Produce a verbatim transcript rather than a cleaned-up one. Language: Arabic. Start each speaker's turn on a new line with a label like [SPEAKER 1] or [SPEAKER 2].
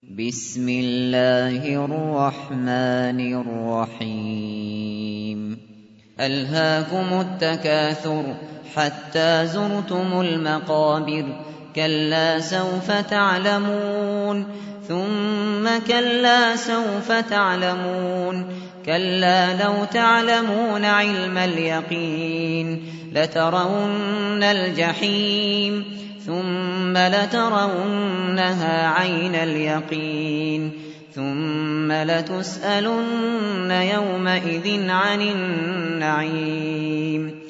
[SPEAKER 1] بسم الله الرحمن الرحيم ألهاكم التكاثر حتى زرتم المقابر كلا سوف تعلمون ثم كلا سوف تعلمون كلا لو تعلمون علم اليقين لترون الجحيم ثم لترونها عين اليقين ثم لتسألن يومئذ عن النعيم